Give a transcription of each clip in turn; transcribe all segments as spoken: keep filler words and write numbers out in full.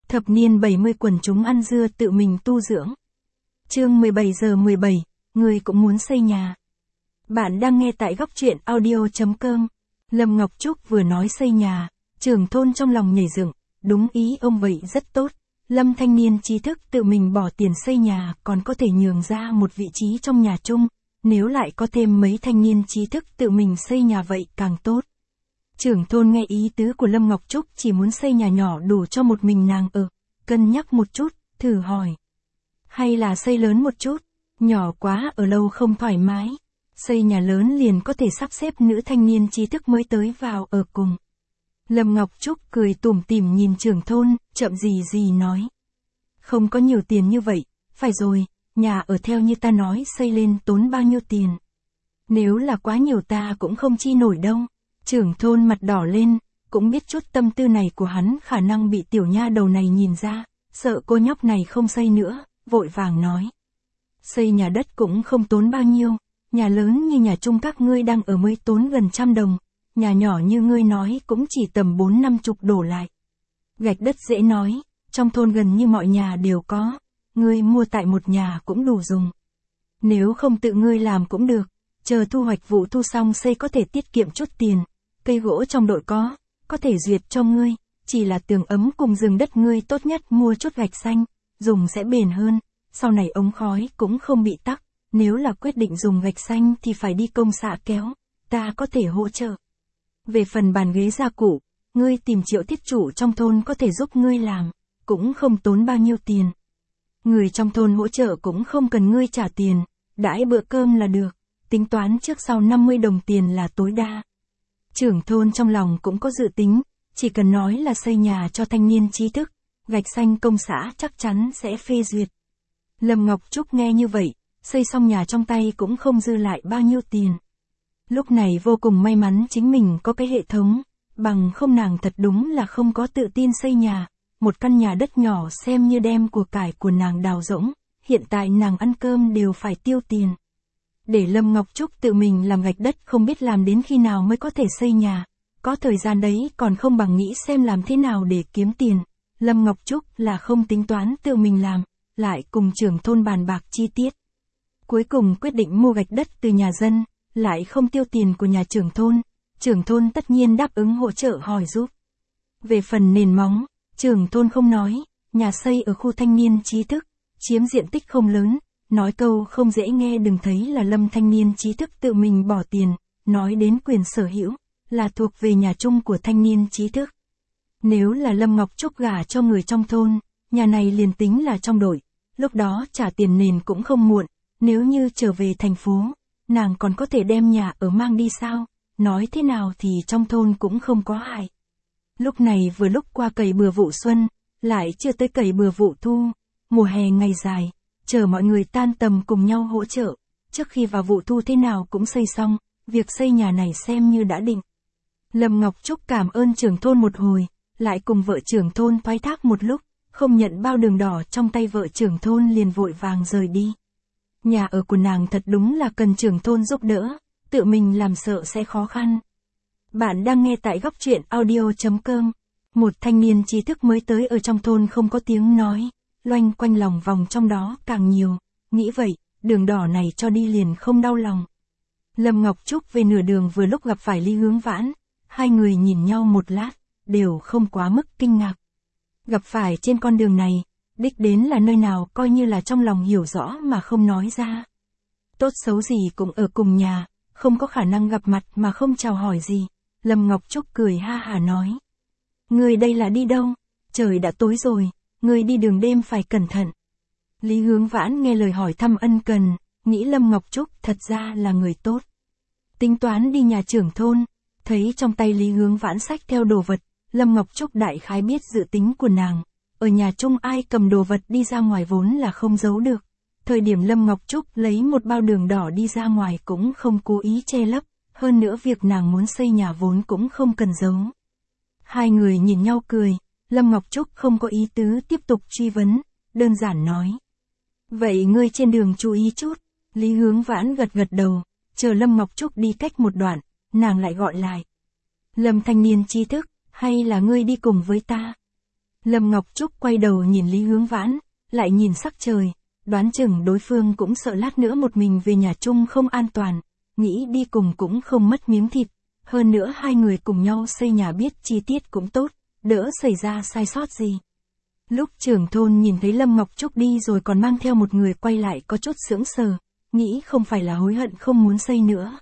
Thập niên bảy mươi quần chúng ăn dưa tự mình tu dưỡng. Chương mười bảy giờ mười bảy, người cũng muốn xây nhà. Bạn đang nghe tại góc truyện audio chấm com. Lâm Ngọc Trúc vừa nói xây nhà, trưởng thôn trong lòng nhảy dựng, đúng ý ông vậy rất tốt. Lâm thanh niên trí thức tự mình bỏ tiền xây nhà còn có thể nhường ra một vị trí trong nhà chung, nếu lại có thêm mấy thanh niên trí thức tự mình xây nhà vậy càng tốt. Trưởng thôn nghe ý tứ của Lâm Ngọc Trúc chỉ muốn xây nhà nhỏ đủ cho một mình nàng ở, cân nhắc một chút, thử hỏi. Hay là xây lớn một chút, nhỏ quá ở lâu không thoải mái. Xây nhà lớn liền có thể sắp xếp nữ thanh niên trí thức mới tới vào ở cùng. Lâm Ngọc Trúc cười tủm tỉm nhìn trưởng thôn, chậm gì gì nói. Không có nhiều tiền như vậy, phải rồi, nhà ở theo như ta nói xây lên tốn bao nhiêu tiền. Nếu là quá nhiều ta cũng không chi nổi đâu. Trưởng thôn mặt đỏ lên, cũng biết chút tâm tư này của hắn khả năng bị tiểu nha đầu này nhìn ra, sợ cô nhóc này không xây nữa, vội vàng nói. Xây nhà đất cũng không tốn bao nhiêu, nhà lớn như nhà chung các ngươi đang ở mới tốn gần trăm đồng, nhà nhỏ như ngươi nói cũng chỉ tầm bốn năm chục đổ lại. Gạch đất dễ nói, trong thôn gần như mọi nhà đều có, ngươi mua tại một nhà cũng đủ dùng. Nếu không tự ngươi làm cũng được, chờ thu hoạch vụ thu xong xây có thể tiết kiệm chút tiền. Cây gỗ trong đội có, có thể duyệt cho ngươi, chỉ là tường ấm cùng rừng đất ngươi tốt nhất mua chút gạch xanh, dùng sẽ bền hơn, sau này ống khói cũng không bị tắc, nếu là quyết định dùng gạch xanh thì phải đi công xạ kéo, ta có thể hỗ trợ. Về phần bàn ghế gia cụ, ngươi tìm Triệu thiết chủ trong thôn có thể giúp ngươi làm, cũng không tốn bao nhiêu tiền. Người trong thôn hỗ trợ cũng không cần ngươi trả tiền, đãi bữa cơm là được, tính toán trước sau năm mươi đồng tiền là tối đa. Trưởng thôn trong lòng cũng có dự tính, chỉ cần nói là xây nhà cho thanh niên trí thức, gạch xanh công xã chắc chắn sẽ phê duyệt. Lâm Ngọc Trúc nghe như vậy, xây xong nhà trong tay cũng không dư lại bao nhiêu tiền. Lúc này vô cùng may mắn chính mình có cái hệ thống, bằng không nàng thật đúng là không có tự tin xây nhà, một căn nhà đất nhỏ xem như đem của cải của nàng đào rỗng, hiện tại nàng ăn cơm đều phải tiêu tiền. Để Lâm Ngọc Trúc tự mình làm gạch đất không biết làm đến khi nào mới có thể xây nhà, có thời gian đấy còn không bằng nghĩ xem làm thế nào để kiếm tiền. Lâm Ngọc Trúc là không tính toán tự mình làm, lại cùng trưởng thôn bàn bạc chi tiết. Cuối cùng quyết định mua gạch đất từ nhà dân, lại không tiêu tiền của nhà trưởng thôn, trưởng thôn tất nhiên đáp ứng hỗ trợ hỏi giúp. Về phần nền móng, trưởng thôn không nói, nhà xây ở khu thanh niên trí thức, chiếm diện tích không lớn. Nói câu không dễ nghe đừng thấy là Lâm thanh niên trí thức tự mình bỏ tiền, nói đến quyền sở hữu, là thuộc về nhà chung của thanh niên trí thức. Nếu là Lâm Ngọc Trúc gả cho người trong thôn, nhà này liền tính là trong đội, lúc đó trả tiền nền cũng không muộn, nếu như trở về thành phố, nàng còn có thể đem nhà ở mang đi sao, nói thế nào thì trong thôn cũng không có hại. Lúc này vừa lúc qua cày bừa vụ xuân, lại chưa tới cày bừa vụ thu, mùa hè ngày dài. Chờ mọi người tan tầm cùng nhau hỗ trợ, trước khi vào vụ thu thế nào cũng xây xong, việc xây nhà này xem như đã định. Lâm Ngọc Trúc cảm ơn trưởng thôn một hồi, lại cùng vợ trưởng thôn thoái thác một lúc, không nhận bao đường đỏ trong tay vợ trưởng thôn liền vội vàng rời đi. Nhà ở của nàng thật đúng là cần trưởng thôn giúp đỡ, tự mình làm sợ sẽ khó khăn. Bạn đang nghe tại góc truyện audio chấm com. Một thanh niên trí thức mới tới ở trong thôn không có tiếng nói. Loanh quanh lòng vòng trong đó càng nhiều, nghĩ vậy, đường đỏ này cho đi liền không đau lòng. Lâm Ngọc Trúc về nửa đường vừa lúc gặp phải Lý Hướng Vãn, hai người nhìn nhau một lát, đều không quá mức kinh ngạc. Gặp phải trên con đường này, đích đến là nơi nào coi như là trong lòng hiểu rõ mà không nói ra. Tốt xấu gì cũng ở cùng nhà, không có khả năng gặp mặt mà không chào hỏi gì. Lâm Ngọc Trúc cười ha hả nói. Người đây là đi đâu? Trời đã tối rồi. Người đi đường đêm phải cẩn thận. Lý Hướng Vãn nghe lời hỏi thăm ân cần, nghĩ Lâm Ngọc Trúc thật ra là người tốt. Tính toán đi nhà trưởng thôn, thấy trong tay Lý Hướng Vãn xách theo đồ vật, Lâm Ngọc Trúc đại khái biết dự tính của nàng. Ở nhà chung ai cầm đồ vật đi ra ngoài vốn là không giấu được. Thời điểm Lâm Ngọc Trúc lấy một bao đường đỏ đi ra ngoài cũng không cố ý che lấp, hơn nữa việc nàng muốn xây nhà vốn cũng không cần giấu. Hai người nhìn nhau cười. Lâm Ngọc Trúc không có ý tứ tiếp tục truy vấn, đơn giản nói. Vậy ngươi trên đường chú ý chút. Lý Hướng Vãn gật gật đầu, chờ Lâm Ngọc Trúc đi cách một đoạn, nàng lại gọi lại. Lâm thanh niên trí thức, hay là ngươi đi cùng với ta? Lâm Ngọc Trúc quay đầu nhìn Lý Hướng Vãn, lại nhìn sắc trời, đoán chừng đối phương cũng sợ lát nữa một mình về nhà chung không an toàn, nghĩ đi cùng cũng không mất miếng thịt, hơn nữa hai người cùng nhau xây nhà biết chi tiết cũng tốt, đỡ xảy ra sai sót gì. Lúc trưởng thôn nhìn thấy Lâm Ngọc Trúc đi rồi còn mang theo một người quay lại có chút sững sờ, nghĩ không phải là hối hận không muốn xây nữa.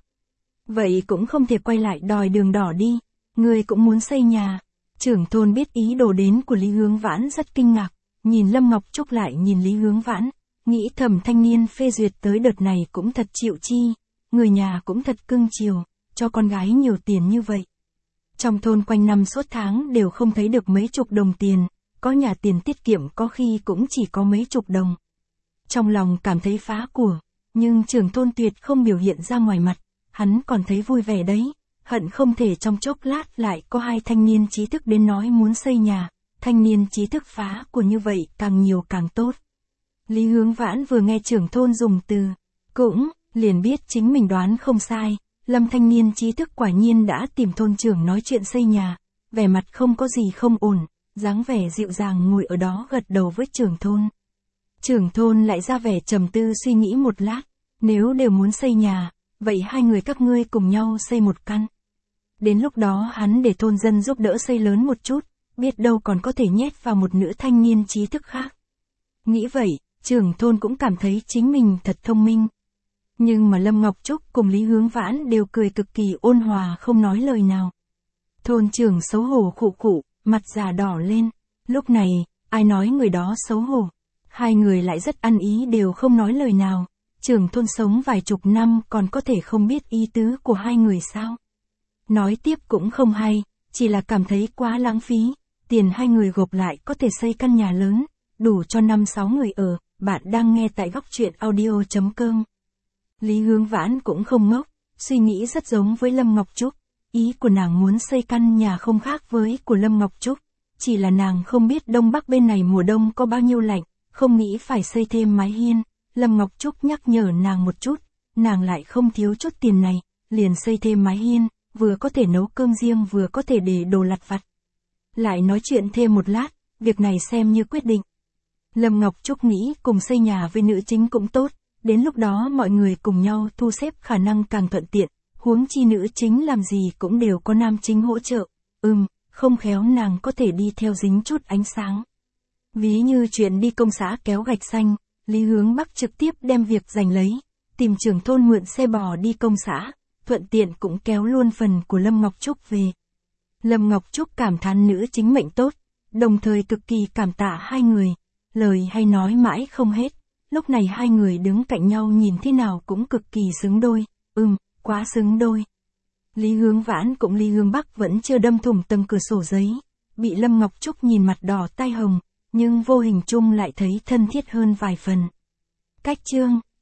Vậy cũng không thể quay lại đòi đường đỏ đi, người cũng muốn xây nhà. Trưởng thôn biết ý đồ đến của Lý Hướng Vãn rất kinh ngạc, nhìn Lâm Ngọc Trúc lại nhìn Lý Hướng Vãn, nghĩ thầm thanh niên phê duyệt tới đợt này cũng thật chịu chi, người nhà cũng thật cưng chiều, cho con gái nhiều tiền như vậy. Trong thôn quanh năm suốt tháng đều không thấy được mấy chục đồng tiền, có nhà tiền tiết kiệm có khi cũng chỉ có mấy chục đồng. Trong lòng cảm thấy phá của, nhưng trưởng thôn tuyệt không biểu hiện ra ngoài mặt, hắn còn thấy vui vẻ đấy, hận không thể trong chốc lát lại có hai thanh niên trí thức đến nói muốn xây nhà, thanh niên trí thức phá của như vậy càng nhiều càng tốt. Lý Hướng Vãn vừa nghe trưởng thôn dùng từ, cũng, liền biết chính mình đoán không sai, Lâm thanh niên trí thức quả nhiên đã tìm thôn trưởng nói chuyện xây nhà, vẻ mặt không có gì không ổn, dáng vẻ dịu dàng ngồi ở đó gật đầu với trưởng thôn. Trưởng thôn lại ra vẻ trầm tư suy nghĩ một lát, nếu đều muốn xây nhà, vậy hai người các ngươi cùng nhau xây một căn. Đến lúc đó hắn để thôn dân giúp đỡ xây lớn một chút, biết đâu còn có thể nhét vào một nữ thanh niên trí thức khác. Nghĩ vậy, trưởng thôn cũng cảm thấy chính mình thật thông minh. Nhưng mà Lâm Ngọc Trúc cùng Lý Hướng Vãn đều cười cực kỳ ôn hòa không nói lời nào. Thôn trưởng xấu hổ khụ khụ, mặt già đỏ lên. Lúc này, ai nói người đó xấu hổ. Hai người lại rất ăn ý đều không nói lời nào. Trưởng thôn sống vài chục năm còn có thể không biết ý tứ của hai người sao. Nói tiếp cũng không hay, chỉ là cảm thấy quá lãng phí. Tiền hai người gộp lại có thể xây căn nhà lớn, đủ cho năm sáu người ở. Bạn đang nghe tại góc truyện audio chấm com. Lý Hướng Vãn cũng không ngốc, suy nghĩ rất giống với Lâm Ngọc Trúc. Ý của nàng muốn xây căn nhà không khác với của Lâm Ngọc Trúc, chỉ là nàng không biết Đông Bắc bên này mùa đông có bao nhiêu lạnh, không nghĩ phải xây thêm mái hiên. Lâm Ngọc Trúc nhắc nhở nàng một chút, nàng lại không thiếu chút tiền này, liền xây thêm mái hiên, vừa có thể nấu cơm riêng vừa có thể để đồ lặt vặt. Lại nói chuyện thêm một lát, việc này xem như quyết định. Lâm Ngọc Trúc nghĩ cùng xây nhà với nữ chính cũng tốt, đến lúc đó mọi người cùng nhau thu xếp khả năng càng thuận tiện, huống chi nữ chính làm gì cũng đều có nam chính hỗ trợ, ừm, không khéo nàng có thể đi theo dính chút ánh sáng. Ví như chuyện đi công xã kéo gạch xanh, Lý Hướng Bắc trực tiếp đem việc giành lấy, tìm trưởng thôn mượn xe bò đi công xã, thuận tiện cũng kéo luôn phần của Lâm Ngọc Trúc về. Lâm Ngọc Trúc cảm thán nữ chính mệnh tốt, đồng thời cực kỳ cảm tạ hai người, lời hay nói mãi không hết, lúc này hai người đứng cạnh nhau nhìn thế nào cũng cực kỳ xứng đôi, ừm, quá xứng đôi. Lý Hướng Vãn cũng Lý Hướng Bắc vẫn chưa đâm thủng tầng cửa sổ giấy, bị Lâm Ngọc Trúc nhìn mặt đỏ tai hồng, nhưng vô hình chung lại thấy thân thiết hơn vài phần. Cách chương